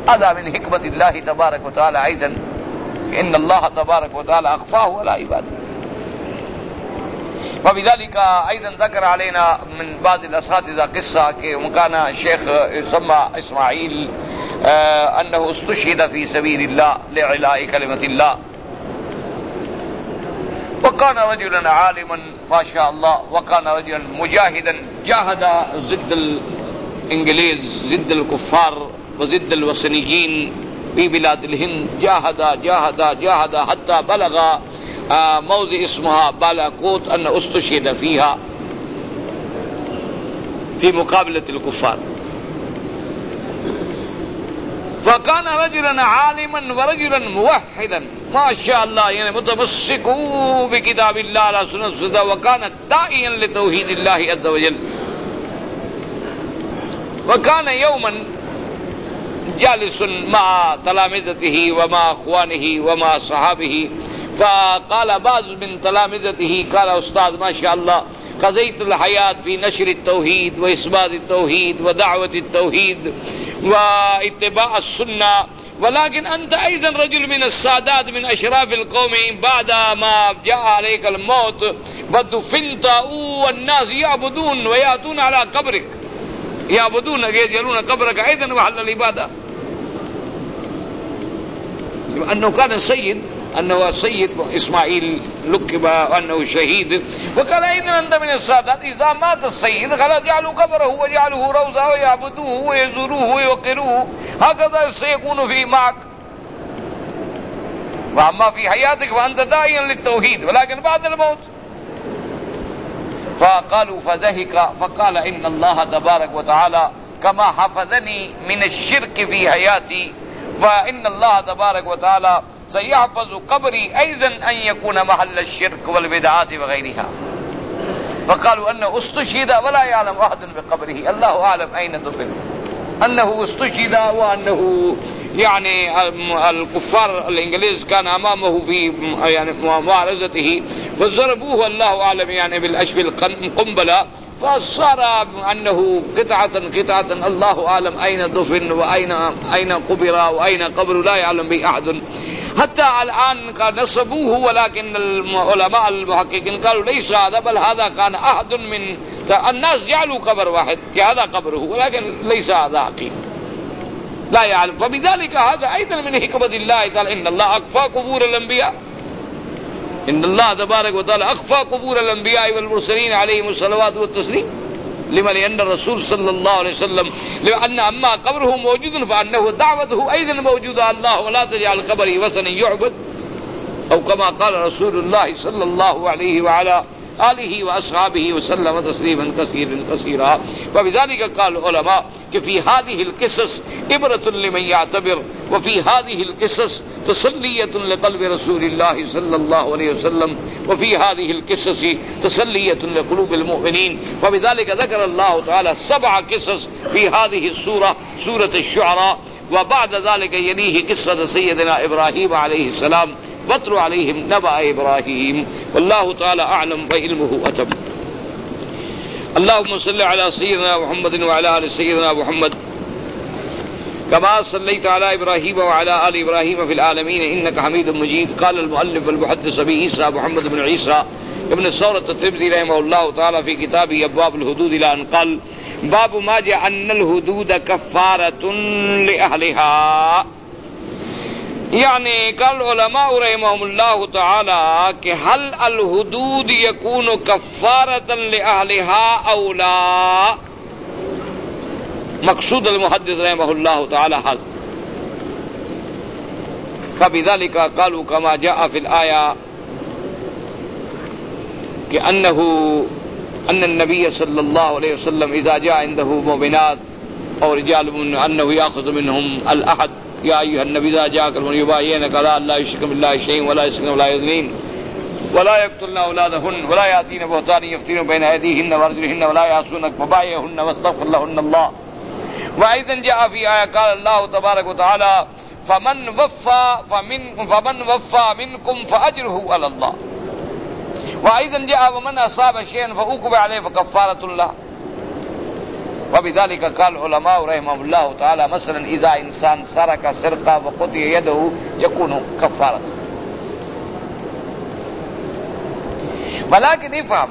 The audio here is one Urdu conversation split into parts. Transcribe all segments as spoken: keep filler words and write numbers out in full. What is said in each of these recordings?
هذا من حكمة الله تبارك وتعالى أيضا، إن الله تبارك وتعالى أخفاه على عباده. وبذلك أيضا ذكر علينا من بعض الأساتذة قصة وكان الشيخ يسمى إسماعيل آه أنه استشهد في سبيل الله لإعلاء كلمة الله، وكان رجلا عالما ما شاء الله، وكان رجلا مجاهدا، جاهد ضد الإنجليز، ضد الكفار وضد الوثنيين في بلاد الهند، جاهد جاهد جاهد حتى بلغ موضع اسمها بالاكوت أن استشهد فيها في مقابلة الكفار. فكان رجلا عالما ورجلا موحدا ما شاء الله، يعني متمسك بكتاب الله على سنة الصدى، وكان داعيا لتوحيد الله عز وجل. وكان يوما جالس مع تلامذته ومع اخوانه ومع صحابه، فقال بعض من تلامذته قال استاذ ما شاء الله قضيت الحياة في نشر التوحيد وإثبات التوحيد ودعوة التوحيد واتباع السنة، ولكن أنت أيضا رجل من السادات من أشراف القوم، بعد ما جاء عليك الموت ودفنت والناس يعبدون ويأتون على قبرك، يعبدون يجعلون قبرك أيضا محل العبادة، أنه كان سيد، أنه سيد إسماعيل لقب أنه شهيد، وقال أيضا أنت من السادات، إذا مات السيد خلاص جعلوا قبره وجعلوه روضة ويعبدوه ويزوروه ويوقروه، هكذا سيكون في معك. وأما في حياتك فأنت داعيا للتوحيد، ولكن بعد الموت. فقالوا فضحك فقال إن الله تبارك وتعالى كما حفظني من الشرك في حياتي، فإن الله تبارك وتعالى سيحفظ قبري أيضا أن يكون محل الشرك والبدعات وغيرها. فقالوا أنه استشهد ولا يعلم أحد بقبره، الله أعلم أين دفن، أنه استشهد وأنه يعني الكفار الإنجليز كان أمامه في يعني معارضته فضربوه الله أعلم يعني بالأشبه القنبلة، فصار أنه قطعة قطعة الله أعلم أين دفن وأين أين قبر وأين قبر لا يعلم به أحد. حتى الآن كان نصبوه، ولكن العلماء المحققين قالوا ليس هذا، بل هذا كان أحد من الناس جعلوا قبر واحد هذا قبره، ولكن ليس هذا حقيقي لا يعلم. فبذلك هذا أيضا من حكمة الله تعالى، إن الله أخفى قبور الأنبياء، إن الله تبارك وتعالى أخفى قبور الأنبياء والمرسلين عليهم الصلوات والتسليم. لما؟ لأن الرسول صلى الله عليه وسلم لأن أما قبره موجود فأنه دعوته أيضا موجودة، الله ولا تجعل قبري وثنا يعبد، أو كما قال رسول الله صلى الله عليه وعلى آله وأصحابه وسلم تسليما كثيرا كثيرا. وبذلك قال العلماء کہ في هذه القصص عبرة لمن يعتبر، وفي هذه القصص تسلية لقلب رسول الله صلى الله عليه وسلم، وفي هذه القصص تسلية لقلوب المؤمنين. وبذلك ذكر الله تعالى سبع قصص في هذه السورة، سورة الشعراء، وبعد ذلك يليه قصة سيدنا إبراهيم عليه السلام، واتل عليهم نبأ إبراهيم، والله تعالى أعلم وعلمه أتم. اللهم صل على سيدنا محمد وعلى آل سيدنا محمد كما صليت على إبراهيم وعلى آل إبراهيم في العالمين إنك حميد مجيد. قال المؤلف والمحدث أبي عيسى محمد بن عيسى ابن ثورة الترمذي رحمه الله تعالى في كتابه أبواب الحدود إلى أن قال باب ما جاء أن الحدود كفارة لأهلها. يعني قال العلماء رحمهم الله تعالى کہ هل الحدود يكون كفارة لأهلها أو لا؟ مقصود المحدث رحمه الله تعالى هذا. فبذلك قالوا كما جاء في الآية كأنه أن النبي صلى الله عليه وسلم إذا جاء عنده مؤمنات أو رجال من أنه يأخذ منهم الأحد، يا أيها النبي إذا جاءك المؤمنون يبايعنك على أن لا يشركن بالله شيئا ولا يسرقن ولا يزنين ولا يقتلن أولادهن ولا يأتين بهتان يفترون بين أيديهن وأرجلهن ولا يعصونك فبايعهن واستغفر لهن الله. وأيضا جاء في آية قال الله تبارك وتعالى فمن وفى فمن فمن وفى منكم فأجره على الله. وأيضا جاء ومن أصاب شيئا فعوقب عليه فكفارة الله. وبذلك قال العلماء رحمهم الله تعالى مثلا اذا انسان سرق سرقه وقطع يده يكون كفاره. ولكن افهم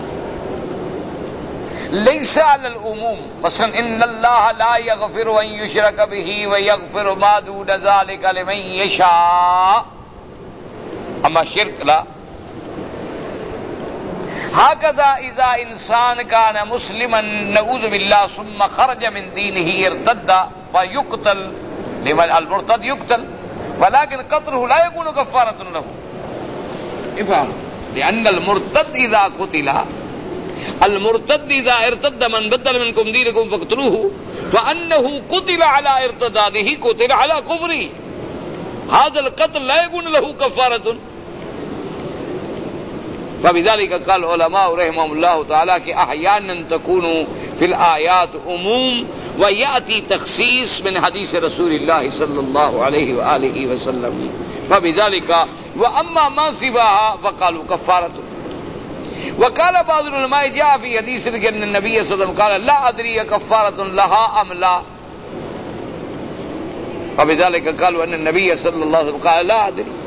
ليس على العموم، مثلا ان الله لا يغفر ان يشرك به ويغفر ما دون ذلك لمن يشاء، اما شرک لا. هكذا اذا انسان كان مسلما نعوذ بالله ثم خرج من دينه ارتد فيقتل، لمن المرتد يقتل، ولكن قتله لا يكون كفارة له. افهم، لأن المرتد إذا قتل، المرتد إذا ارتد من بدل منكم دينكم فاقتلوه، فأنه قتل على ارتداده قتل على كفره، هذا القتل لا يكون له كفارة. فبذلك قال العلماء رحمهم الله تعالى کہ احيانا تكون في الآيات عموم ويأتي تخصيص من حديث رسول الله صلى الله عليه وآله وسلم. فبذلك وأما ما سواها فقالوا كفارة. وقال بعض العلماء جاء في حديث أن النبي صلى الله عليه وسلم قال لا أدري كفارة لها أم لا، فبذلك قالوا أن النبي صلى الله عليه وسلم قال لا أدري.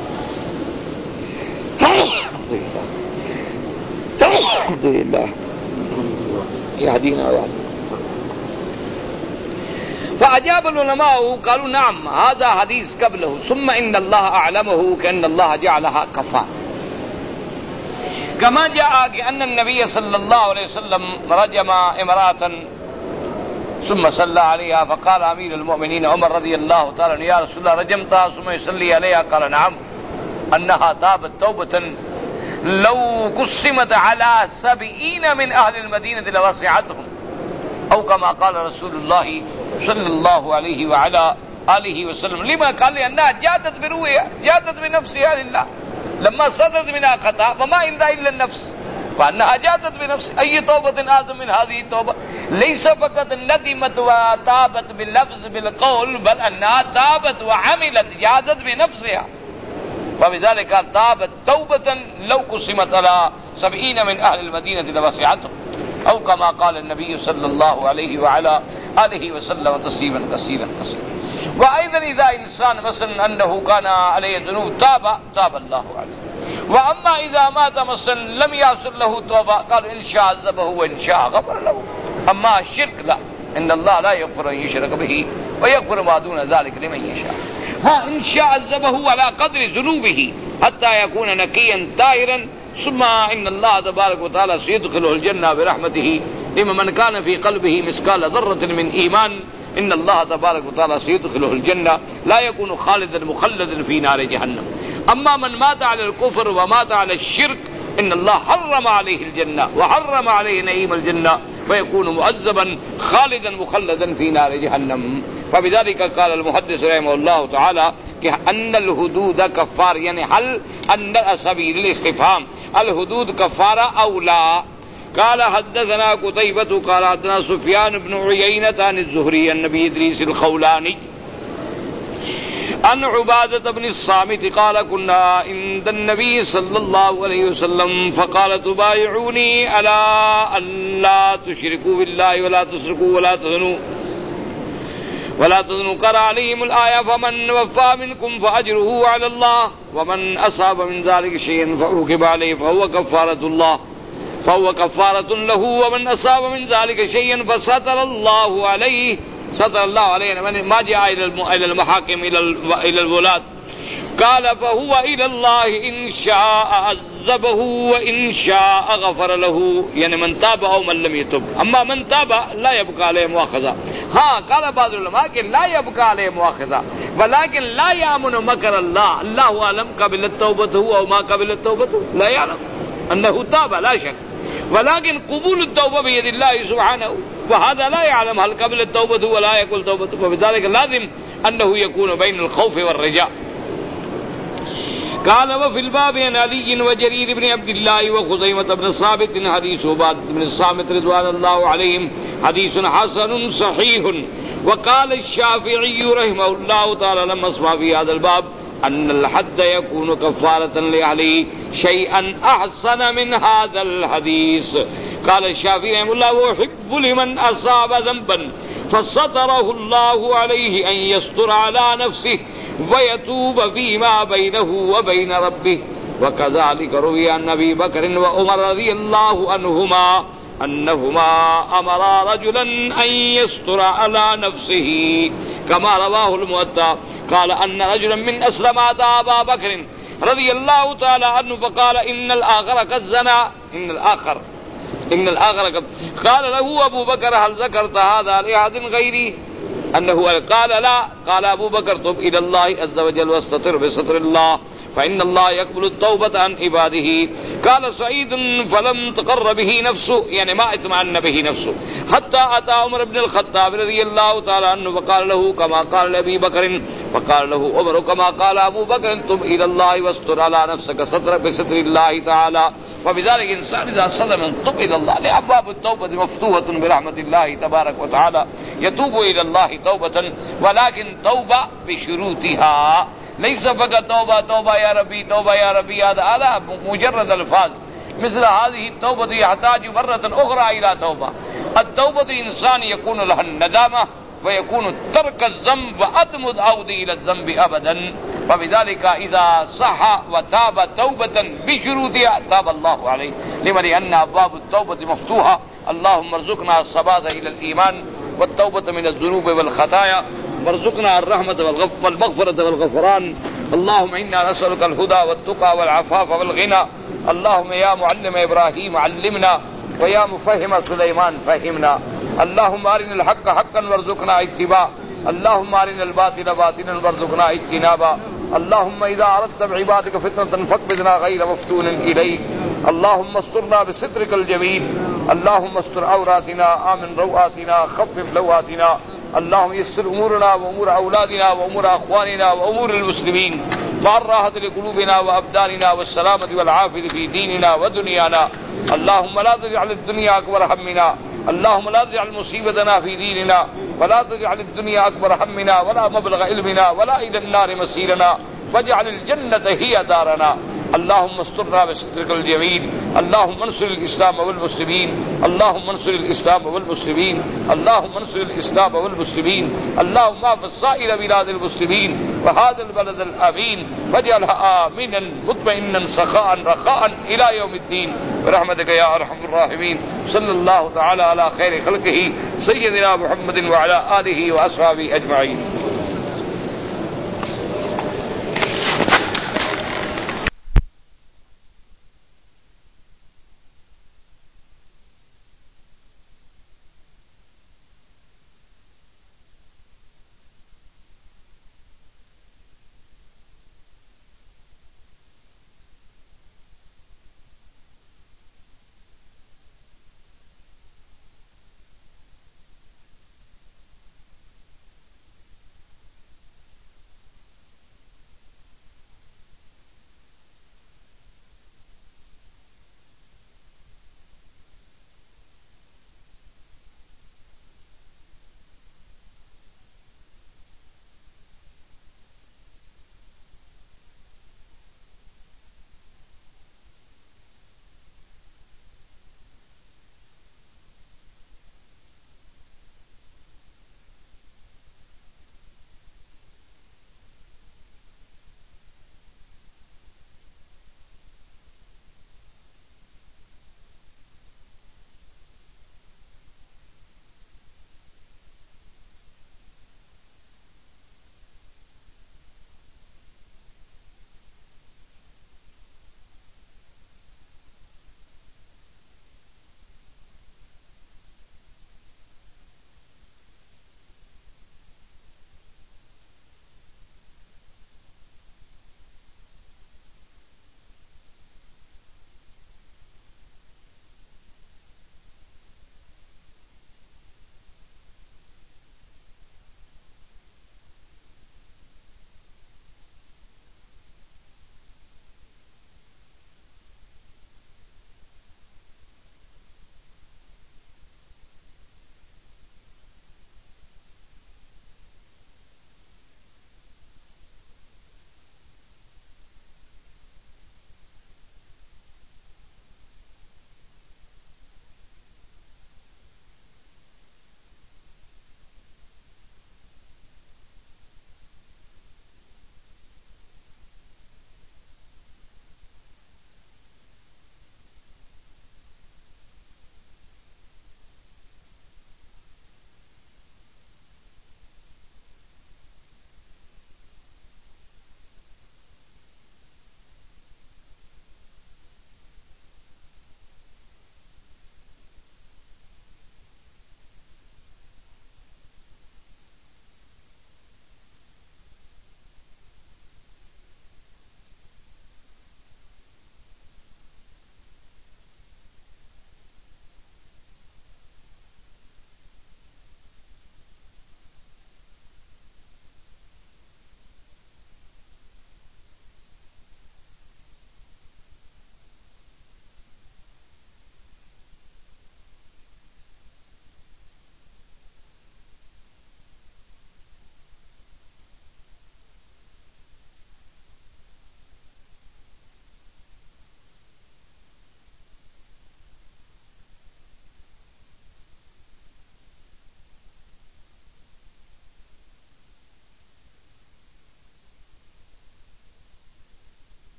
الحمد لله يهدينا ويهدينا. فأجاب العلماء قالوا نعم هذا حديث قبله، ثم إن الله أعلمه كأن الله جعلها كفارة، كما جاء أن النبي صلى الله عليه وسلم رجم امرأة ثم صلى عليها، فقال أمير المؤمنين عمر رضي الله تعالى عنه يا رسول الله رجمتها ثم يصلي عليها؟ قال نعم، أنها تابت توبة لو قسمت على سبعين من أهل المدينة لوسعتهم، أو كما قال رسول الله صلى الله عليه وعلى آله وسلم. لما قال لأنها جادت بروحها، جادت بنفسها لله، لما صدرت منها خطأ وما عندها إلا النفس، فأنها جادت بنفس. أي توبة أعظم من هذه التوبة؟ ليس فقط ندمت وتابت باللفظ بالقول، بل أنها تابت وعملت جادت بنفسها. فبذلك قال تابت توبة لو قسمت على سبعين من أهل المدينة لوسعتهم، أو كما قال النبي صلى الله عليه وعلى آله وسلم تسليما كثيرا كثيرا. وأيضا إذا إنسان مثلا أنه كان عليه ذنوب تاب تاب الله عليه، وأما إذا مات مثلا لم يحصل له توبة قالوا إن شاء عذبه وإن شاء غفر له. أما الشرك لا، إن الله لا يغفر أن يشرك به ويغفر ما دون ذلك لمن يشاء. ها إن شاء عذبه على قدر ذنوبه حتى يكون نقيا طاهرا، ثم إن الله تبارك وتعالى سيدخله الجنة برحمته لمن كان في قلبه مثقال ذرة من إيمان. إن الله تبارك وتعالى سيدخله الجنة لا يكون خالدا مخلدا في نار جهنم. أما من مات على الكفر ومات على الشرك إن الله حرم عليه الجنة وحرم عليه نعيم الجنة ويكون مؤذبا خالدا مخلدا في نار جهنم. فبذلك قال المحدث رحمه الله تعالى کہ ان الحدود کفار، یعنی هل ان سبیل الاستفهام الحدود کفارہ او لا. قال حدثنا قتيبة قال حدثنا سفيان بن عيينة عن الزهري عن ابي ادريس الخولاني عن عبادة بن الصامت قال كنا عند النبي صلى الله عليه وسلم فقال تبايعوني على أن لا تشركوا بالله ولا تسرقوا ولا تزنوا ولا تزنوا. قرأ عليهم الآية فمن وفى منكم فأجره على الله ومن أصاب من ذلك شيئا فعوقب عليه فهو كفارة الله فهو كفارة له ومن أصاب من ذلك شيئا فستر الله عليه ستر الله عليه ما جاء إلى المحاكم إلى الولاة. قال فهو إلى الله إن شاء عذبه وإن شاء غفر له، يعني من تاب أو من لم يتب. أما من تاب لا يبقى عليه مؤاخذة. ها قال بعض العلماء کہ لا يبقى عليه مؤاخذة ولكن لا يأمن مكر الله. الله أعلم قبل التوبة هو أو ما قبل التوبة لا يعلم أنه تاب لا شك، ولكن قبول التوبة بيد الله سبحانه، وهذا لا يعلم هل قبل التوبة ولا يقبل توبة. فبذلك لازم أنه يكون بين الخوف والرجاء. قال وفي الباب عن علي وجرير بن عبد الله وخزيمة بن ثابت حديث عبادة بن الصامت رضوان الله عليهم حديث حسن صحيح. وقال الشافعي رحمه الله تعالى لما اسمع في هذا الباب أن الحد يكون كفارة لأهله شيئا أحسن من هذا الحديث. قال الشافعي رحمه الله: ويحب لمن أصاب ذنبا فستره الله عليه أن يستر على نفسه ويتوب فيما بينه وبين ربه. وكذلك روي عن أبي بكر وعمر رضي الله عنهما أنهما أمرا رجلا أن يستر على نفسه كما رواه الموطأ. قال أن رجلا من أسلم أتى أبا بكر رضي الله تعالى عنه فقال: إن الآخر قد زنى. إن الآخر إن الآخر قد قال له أبو بكر: هل ذكرت هذا لأحد غيري؟ أنه قال: لا. قال أبو بكر: تب إلى الله عز وجل واستتر بستر الله فإن الله يقبل التوبة عن عباده. قال سعيد: فلم تقر به نفسه، يعني ما اطمأن به نفسه، حتى أتى عمر بن الخطاب رضي الله تعالى عنه فقال له كما قال لأبي بكر، فقال له عمر كما قال أبو بكر: تب إلى الله واستر على نفسك ستر بستر الله تعالى. وبذلك إنسان إذا صدم تب إلى الله، لأبواب التوبة مفتوحة برحمة الله تبارك وتعالى، يتوب إلى الله توبة، ولكن توبة بشروطها، ليس فقط توبة توبة يا ربي توبة يا ربي، هذا هذا مجرد الفاظ. مثل هذه التوبة يحتاج مرة أخرى إلى توبة. التوبة إنسان يكون لها الندامة ويكون ترك الذنب وعدم العودة إلى الذنب أبدا. وبذلك إذا صح وتاب توبة بشروطها تاب الله عليه، لما لأن أبواب التوبة مفتوحة. اللهم ارزقنا الثبات إلى الإيمان والتوبة من الذنوب والخطايا، وارزقنا الرحمة والمغفرة والغفران. اللهم إنا نسألك الهدى والتقى والعفاف والغنى. اللهم يا معلم إبراهيم علمنا، ويا مفهم سليمان فهمنا. اللهم أرنا الحق حقا وارزقنا اتباعه، اللهم أرنا الباطل باطلا وارزقنا اجتنابا. اللهم إذا أردت بعبادك فتنة فاقبضنا غير مفتون إليك. اللهم استرنا بسترك الجميل. اللهم استر عوراتنا، آمن روآتنا، خفف لواتنا. اللهم يسر أمورنا وأمور أولادنا وأمور أخواننا وأمور المسلمين، مع الراحة لقلوبنا وأبداننا والسلامة والعافية في ديننا ودنيانا. اللهم لا تجعل الدنيا أكبر همنا، اللهم لا تجعل مصيبتنا في ديننا، ولا تجعل الدنيا أكبر همنا ولا مبلغ علمنا ولا إلى النار مسيرنا، واجعل الجنة هي دارنا. اللهم استرنا بسترك الجميل. اللهم انصر الإسلام والمسلمين، اللهم انصر الإسلام والمسلمين، اللهم انصر الإسلام والمسلمين. اللهم احفظ سائر بلاد المسلمين وهذا البلد الأمين، واجعلها آمنا مطمئنا سخاء رخاء إلى يوم الدين برحمتك يا أرحم الراحمين. صلى الله تعالى على خير خلقه سيدنا محمد وعلى آله وأصحابه أجمعين.